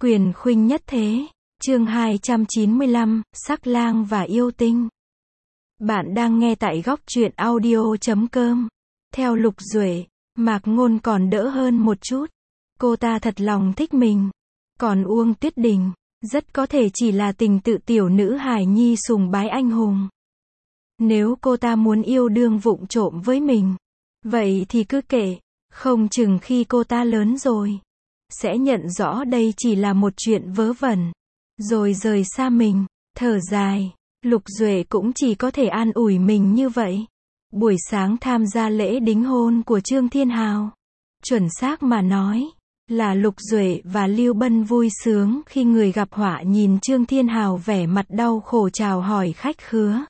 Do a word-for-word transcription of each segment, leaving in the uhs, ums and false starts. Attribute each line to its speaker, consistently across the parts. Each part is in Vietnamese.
Speaker 1: Quyền khuynh nhất thế. Chương hai trăm chín mươi lăm, Sắc lang và yêu tinh. Bạn đang nghe tại góc truyện audio chấm com. Theo Lục Duệ, Mạc Ngôn còn đỡ hơn một chút. Cô ta thật lòng thích mình. Còn Uông Tuyết Đình, rất có thể chỉ là tình tự tiểu nữ hài nhi sùng bái anh hùng. Nếu cô ta muốn yêu đương vụng trộm với mình, vậy thì cứ kệ, không chừng khi cô ta lớn rồi, sẽ nhận rõ đây chỉ là một chuyện vớ vẩn, rồi rời xa mình. Thở dài, Lục Duệ cũng chỉ có thể an ủi mình như vậy. Buổi sáng tham gia lễ đính hôn của Trương Thiên Hào, chuẩn xác mà nói, là Lục Duệ và Lưu Bân vui sướng khi người gặp họa nhìn Trương Thiên Hào vẻ mặt đau khổ chào hỏi khách khứa.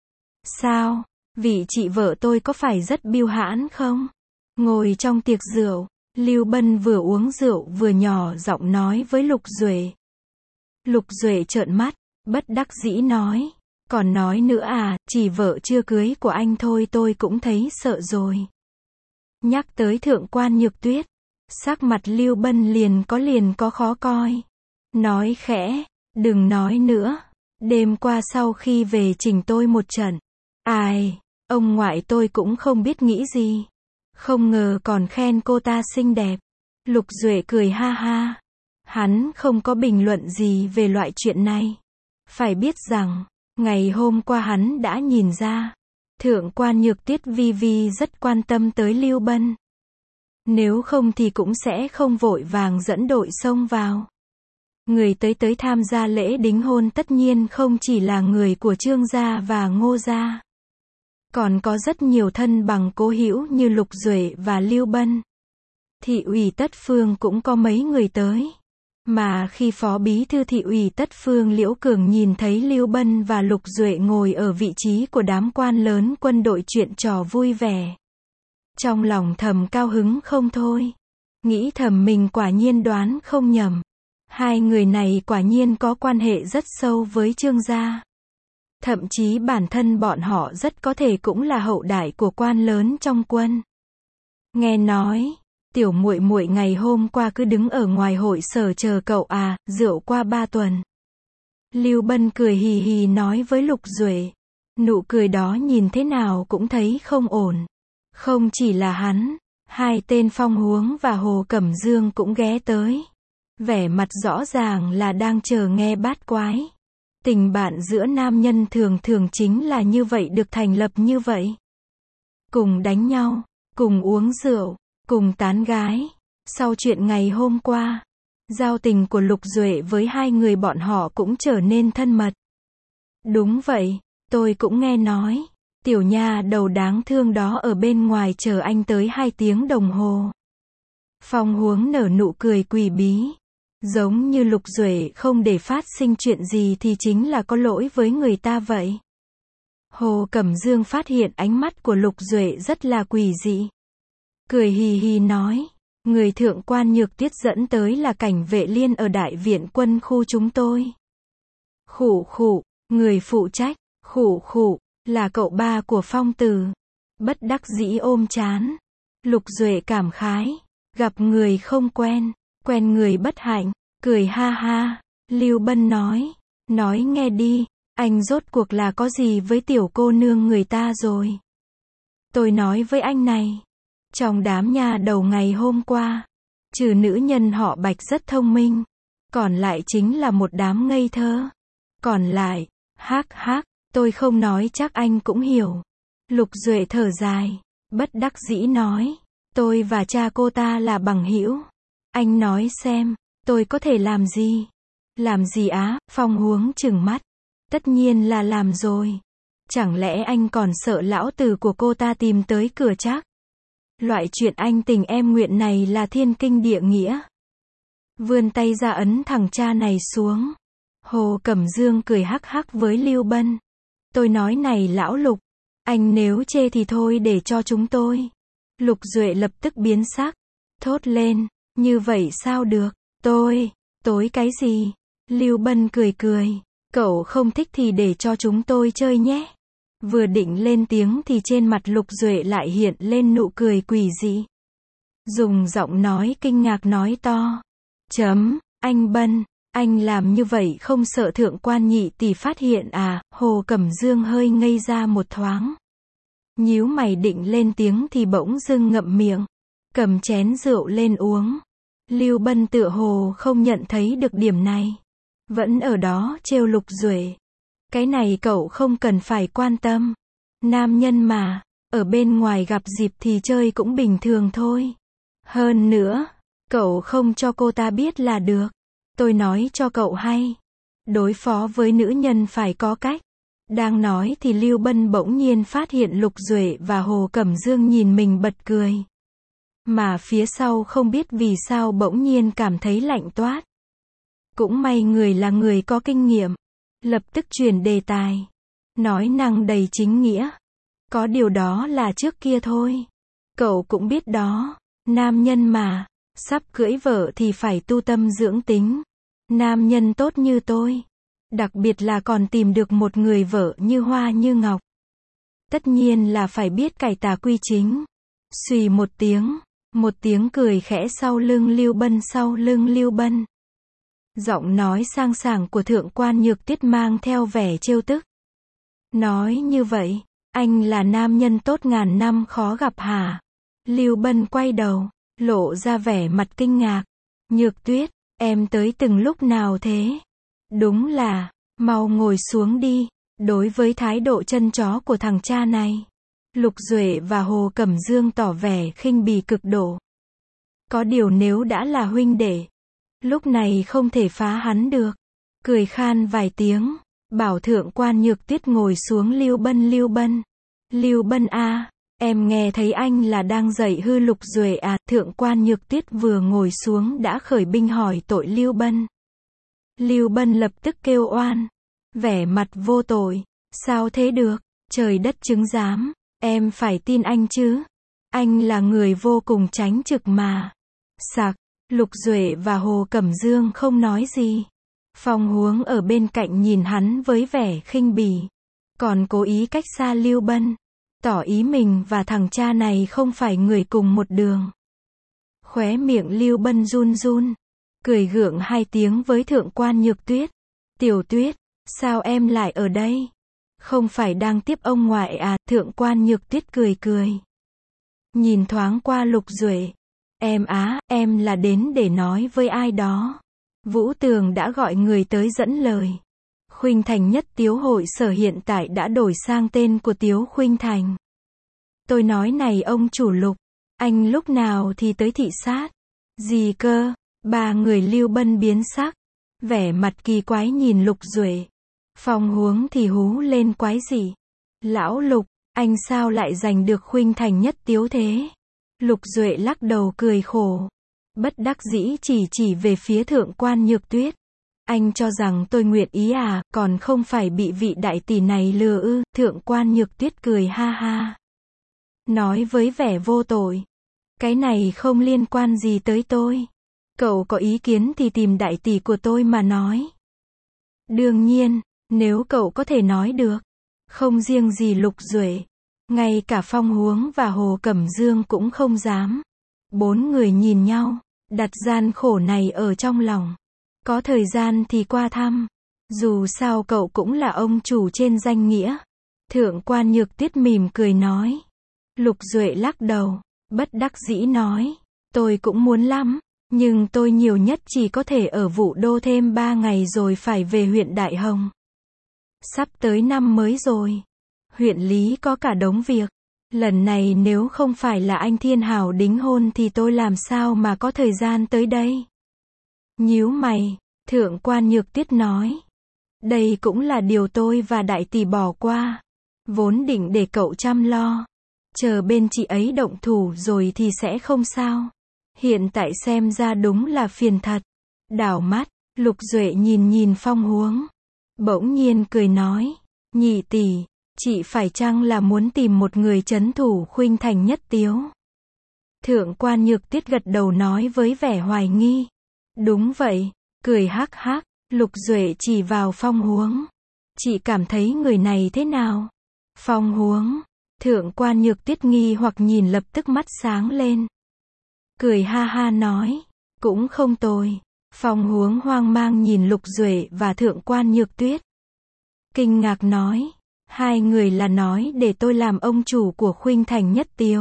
Speaker 1: Sao, vị chị vợ tôi có phải rất biêu hãn không? Ngồi trong tiệc rượu, Lưu Bân vừa uống rượu vừa nhỏ giọng nói với Lục Duệ. Lục Duệ trợn mắt, bất đắc dĩ nói, còn nói nữa à, chỉ vợ chưa cưới của anh thôi tôi cũng thấy sợ rồi. Nhắc tới thượng quan Nhược Tuyết, sắc mặt Lưu Bân liền có liền có khó coi. Nói khẽ, đừng nói nữa, đêm qua sau khi về chỉnh tôi một trận. Ai, ông ngoại tôi cũng không biết nghĩ gì. Không ngờ còn khen cô ta xinh đẹp. Lục Duệ cười ha ha. Hắn không có bình luận gì về loại chuyện này. Phải biết rằng, ngày hôm qua hắn đã nhìn ra, thượng quan Nhược Tuyết vi vi rất quan tâm tới Lưu Bân. Nếu không thì cũng sẽ không vội vàng dẫn đội xông vào. Người tới tới tham gia lễ đính hôn tất nhiên không chỉ là người của Trương gia và Ngô gia. Còn có rất nhiều thân bằng cố hữu như Lục Duệ và Lưu Bân. Thị ủy Tất Phương cũng có mấy người tới. Mà khi phó bí thư thị ủy Tất Phương Liễu Cường nhìn thấy Lưu Bân và Lục Duệ ngồi ở vị trí của đám quan lớn quân đội chuyện trò vui vẻ, trong lòng thầm cao hứng không thôi. Nghĩ thầm mình quả nhiên đoán không nhầm. Hai người này quả nhiên có quan hệ rất sâu với Trương gia. Thậm chí bản thân bọn họ rất có thể cũng là hậu đại của quan lớn trong quân. Nghe nói, tiểu muội muội ngày hôm qua cứ đứng ở ngoài hội sở chờ cậu à, rượu qua ba tuần. Lưu Bân cười hì hì nói với Lục Duệ. Nụ cười đó nhìn thế nào cũng thấy không ổn. Không chỉ là hắn, hai tên Phong Huống và Hồ Cẩm Dương cũng ghé tới. Vẻ mặt rõ ràng là đang chờ nghe bát quái. Tình bạn giữa nam nhân thường thường chính là như vậy, được thành lập như vậy. Cùng đánh nhau, cùng uống rượu, cùng tán gái. Sau chuyện ngày hôm qua, giao tình của Lục Duệ với hai người bọn họ cũng trở nên thân mật. Đúng vậy, tôi cũng nghe nói, tiểu nha đầu đáng thương đó ở bên ngoài chờ anh tới hai tiếng đồng hồ. Phong Huống nở nụ cười quỷ bí. Giống như Lục Duệ không để phát sinh chuyện gì thì chính là có lỗi với người ta vậy. Hồ Cẩm Dương phát hiện ánh mắt của Lục Duệ rất là quỷ dị. Cười hì hì nói, người thượng quan Nhược Tuyết dẫn tới là cảnh vệ liên ở đại viện quân khu chúng tôi. Khụ khụ, người phụ trách, khụ khụ, là cậu ba của Phong Từ. Bất đắc dĩ ôm chán. Lục Duệ cảm khái, gặp người không quen, quen người bất hạnh, cười ha ha. Lưu Bân nói, nói nghe đi, anh rốt cuộc là có gì với tiểu cô nương người ta rồi. Tôi nói với anh này, trong đám nha đầu ngày hôm qua, trừ nữ nhân họ Bạch rất thông minh, còn lại chính là một đám ngây thơ. Còn lại, hắc hắc, tôi không nói chắc anh cũng hiểu. Lục Duệ thở dài, bất đắc dĩ nói, tôi và cha cô ta là bằng hữu. Anh nói xem, tôi có thể làm gì? Làm gì á? Phong Huống trừng mắt. Tất nhiên là làm rồi. Chẳng lẽ anh còn sợ lão tử của cô ta tìm tới cửa chắc? Loại chuyện anh tình em nguyện này là thiên kinh địa nghĩa. Vươn tay ra ấn thằng cha này xuống. Hồ Cẩm Dương cười hắc hắc với Lưu Bân. Tôi nói này lão Lục, anh nếu chê thì thôi để cho chúng tôi. Lục Duệ lập tức biến sắc, thốt lên, như vậy sao được, tôi, tối cái gì? Lưu Bân cười cười, cậu không thích thì để cho chúng tôi chơi nhé. Vừa định lên tiếng thì trên mặt Lục Duệ lại hiện lên nụ cười quỷ dị. Dùng giọng nói kinh ngạc nói to, chấm, Anh Bân, anh làm như vậy không sợ thượng quan nhị tỷ phát hiện à? Hồ Cẩm Dương hơi ngây ra một thoáng. Nhíu mày định lên tiếng thì bỗng dưng ngậm miệng, cầm chén rượu lên uống. Lưu Bân tựa hồ không nhận thấy được điểm này, vẫn ở đó trêu Lục Duệ. Cái này cậu không cần phải quan tâm. Nam nhân mà, ở bên ngoài gặp dịp thì chơi cũng bình thường thôi. Hơn nữa, cậu không cho cô ta biết là được. Tôi nói cho cậu hay, đối phó với nữ nhân phải có cách. Đang nói thì Lưu Bân bỗng nhiên phát hiện Lục Duệ và Hồ Cẩm Dương nhìn mình bật cười. Mà phía sau không biết vì sao bỗng nhiên cảm thấy lạnh toát. Cũng may người là người có kinh nghiệm, lập tức chuyển đề tài, nói năng đầy chính nghĩa. Có điều đó là trước kia thôi. Cậu cũng biết đó, nam nhân mà, sắp cưỡi vợ thì phải tu tâm dưỡng tính. Nam nhân tốt như tôi, đặc biệt là còn tìm được một người vợ như hoa như ngọc, tất nhiên là phải biết cải tà quy chính. Xùy một tiếng, một tiếng cười khẽ sau lưng Lưu Bân, sau lưng Lưu Bân. Giọng nói sang sảng của thượng quan Nhược Tuyết mang theo vẻ trêu tức. Nói như vậy, anh là nam nhân tốt ngàn năm khó gặp hả? Lưu Bân quay đầu, lộ ra vẻ mặt kinh ngạc. Nhược Tuyết, em tới từng lúc nào thế? Đúng là, mau ngồi xuống đi. Đối với thái độ chân chó của thằng cha này, Lục Duệ và Hồ Cẩm Dương tỏ vẻ khinh bỉ cực độ. Có điều nếu đã là huynh đệ, lúc này không thể phá hắn được. Cười khan vài tiếng, bảo thượng quan Nhược Tuyết ngồi xuống. Lưu Bân, Lưu Bân, Lưu Bân a, em nghe thấy anh là đang dạy hư Lục Duệ à? Thượng quan Nhược Tuyết vừa ngồi xuống đã khởi binh hỏi tội Lưu Bân. Lưu Bân lập tức kêu oan, vẻ mặt vô tội. Sao thế được, trời đất chứng giám, em phải tin anh chứ. Anh là người vô cùng tránh trực mà. Sặc, Lục Duệ và Hồ Cẩm Dương không nói gì. Phong Huống ở bên cạnh nhìn hắn với vẻ khinh bỉ, còn cố ý cách xa Lưu Bân, tỏ ý mình và thằng cha này không phải người cùng một đường. Khóe miệng Lưu Bân run run, cười gượng hai tiếng với thượng quan Nhược Tuyết. Tiểu Tuyết, sao em lại ở đây? Không phải đang tiếp ông ngoại à? Thượng quan Nhược Tuyết cười cười, nhìn thoáng qua Lục Duệ. Em á, em là đến để nói với ai đó. Vũ Tường đã gọi người tới dẫn lời. Khuynh Thành Nhất Tiếu hội sở hiện tại đã đổi sang tên của Tiếu Khuynh Thành. Tôi nói này ông chủ Lục, anh lúc nào thì tới thị sát? Gì cơ? Ba người Lưu Bân biến sắc, vẻ mặt kỳ quái nhìn Lục Duệ. Phong Huống thì hú lên quái dị. Lão Lục, anh sao lại giành được Khuynh Thành Nhất Tiếu thế? Lục Duệ lắc đầu cười khổ, bất đắc dĩ chỉ chỉ về phía thượng quan Nhược Tuyết. Anh cho rằng tôi nguyện ý à, còn không phải bị vị đại tỷ này lừa ư? Thượng quan Nhược Tuyết cười ha ha, nói với vẻ vô tội. Cái này không liên quan gì tới tôi. Cậu có ý kiến thì tìm đại tỷ của tôi mà nói. Đương nhiên, nếu cậu có thể nói được. Không riêng gì Lục Duệ, ngay cả Phong Huống và Hồ Cẩm Dương cũng không dám. Bốn người nhìn nhau, đặt gian khổ này ở trong lòng. Có thời gian thì qua thăm. Dù sao cậu cũng là ông chủ trên danh nghĩa. Thượng quan Nhược Tuyết mỉm cười nói. Lục Duệ lắc đầu, bất đắc dĩ nói. Tôi cũng muốn lắm, nhưng tôi nhiều nhất chỉ có thể ở Vũ Đô thêm ba ngày rồi phải về huyện Đại Hồng. Sắp tới năm mới rồi. Huyện Lý có cả đống việc. Lần này nếu không phải là anh Thiên Hảo đính hôn thì tôi làm sao mà có thời gian tới đây? Nhíu mày, thượng quan Nhược Tuyết nói. Đây cũng là điều tôi và đại tỷ bỏ qua. Vốn định để cậu chăm lo. Chờ bên chị ấy động thủ rồi thì sẽ không sao. Hiện tại xem ra đúng là phiền thật. Đảo mắt, Lục Duệ nhìn nhìn Phong Huống. Bỗng nhiên cười nói. Nhị tỷ, chị phải chăng là muốn tìm một người trấn thủ Khuynh Thành Nhất Tiếu? Thượng quan Nhược Tuyết gật đầu nói với vẻ hoài nghi. Đúng vậy, cười hắc hắc. Lục Duệ chỉ vào Phong Huống. Chị cảm thấy người này thế nào? Phong Huống. Thượng quan Nhược Tuyết nghi hoặc nhìn lập tức mắt sáng lên. Cười ha ha nói. Cũng không tồi. Phong Huống hoang mang nhìn Lục Duệ và Thượng quan Nhược Tuyết. Kinh ngạc nói, hai người là nói để tôi làm ông chủ của Khuynh Thành Nhất Tiếu.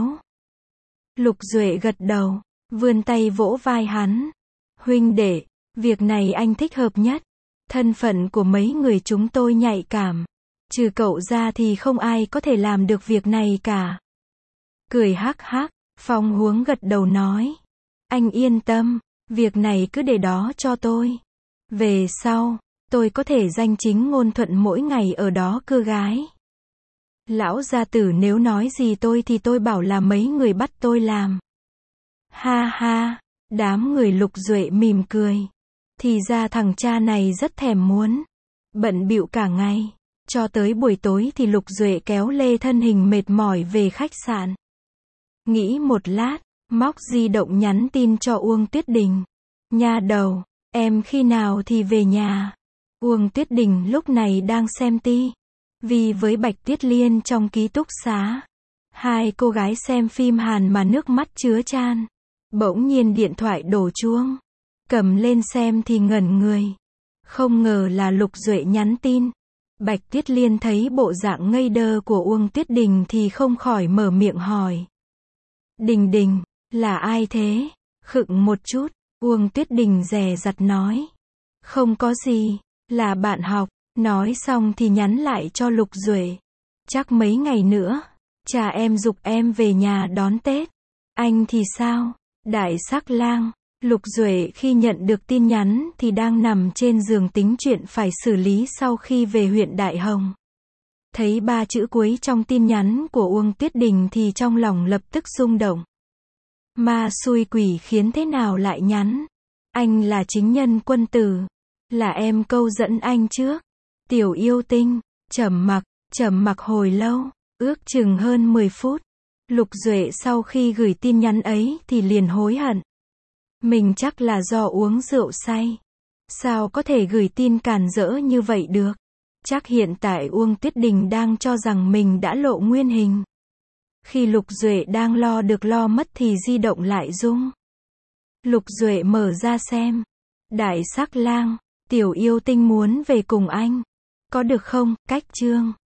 Speaker 1: Lục Duệ gật đầu, vươn tay vỗ vai hắn. Huynh đệ, việc này anh thích hợp nhất. Thân phận của mấy người chúng tôi nhạy cảm. Trừ cậu ra thì không ai có thể làm được việc này cả. Cười hắc hắc, Phong Huống gật đầu nói. Anh yên tâm, việc này cứ để đó cho tôi. Về sau, tôi có thể danh chính ngôn thuận mỗi ngày ở đó cưa gái. Lão gia tử nếu nói gì tôi thì tôi bảo là mấy người bắt tôi làm. Ha ha, đám người Lục Duệ mỉm cười. Thì ra thằng cha này rất thèm muốn. Bận bịu cả ngày. Cho tới buổi tối thì Lục Duệ kéo lê thân hình mệt mỏi về khách sạn. Nghĩ một lát, móc di động nhắn tin cho Uông Tuyết Đình. Nha đầu, em khi nào thì về nhà? Uông Tuyết Đình lúc này đang xem ti vi với Bạch Tuyết Liên trong ký túc xá. Hai cô gái xem phim Hàn mà nước mắt chứa chan. Bỗng nhiên điện thoại đổ chuông. Cầm lên xem thì ngẩn người. Không ngờ là Lục Duệ nhắn tin. Bạch Tuyết Liên thấy bộ dạng ngây đơ của Uông Tuyết Đình thì không khỏi mở miệng hỏi. Đình Đình, là ai thế? Khựng một chút, Uông Tuyết Đình dè dặt nói. Không có gì, là bạn học. Nói xong thì nhắn lại cho Lục Duệ. Chắc mấy ngày nữa, cha em giục em về nhà đón Tết. Anh thì sao? Đại Sắc Lang. Lục Duệ khi nhận được tin nhắn thì đang nằm trên giường tính chuyện phải xử lý sau khi về huyện Đại Hồng. Thấy ba chữ cuối trong tin nhắn của Uông Tuyết Đình thì trong lòng lập tức rung động. Ma xui quỷ khiến thế nào lại nhắn? Anh là chính nhân quân tử. Là em câu dẫn anh trước. Tiểu yêu tinh, trầm mặc, trầm mặc hồi lâu, ước chừng hơn mười phút. Lục Duệ sau khi gửi tin nhắn ấy thì liền hối hận. Mình chắc là do uống rượu say. Sao có thể gửi tin càn rỡ như vậy được? Chắc hiện tại Uông Tuyết Đình đang cho rằng mình đã lộ nguyên hình. Khi Lục Duệ đang lo được lo mất thì di động lại rung. Lục Duệ mở ra xem. Đại Sắc Lang, tiểu yêu tinh muốn về cùng anh. Có được không? Cách chương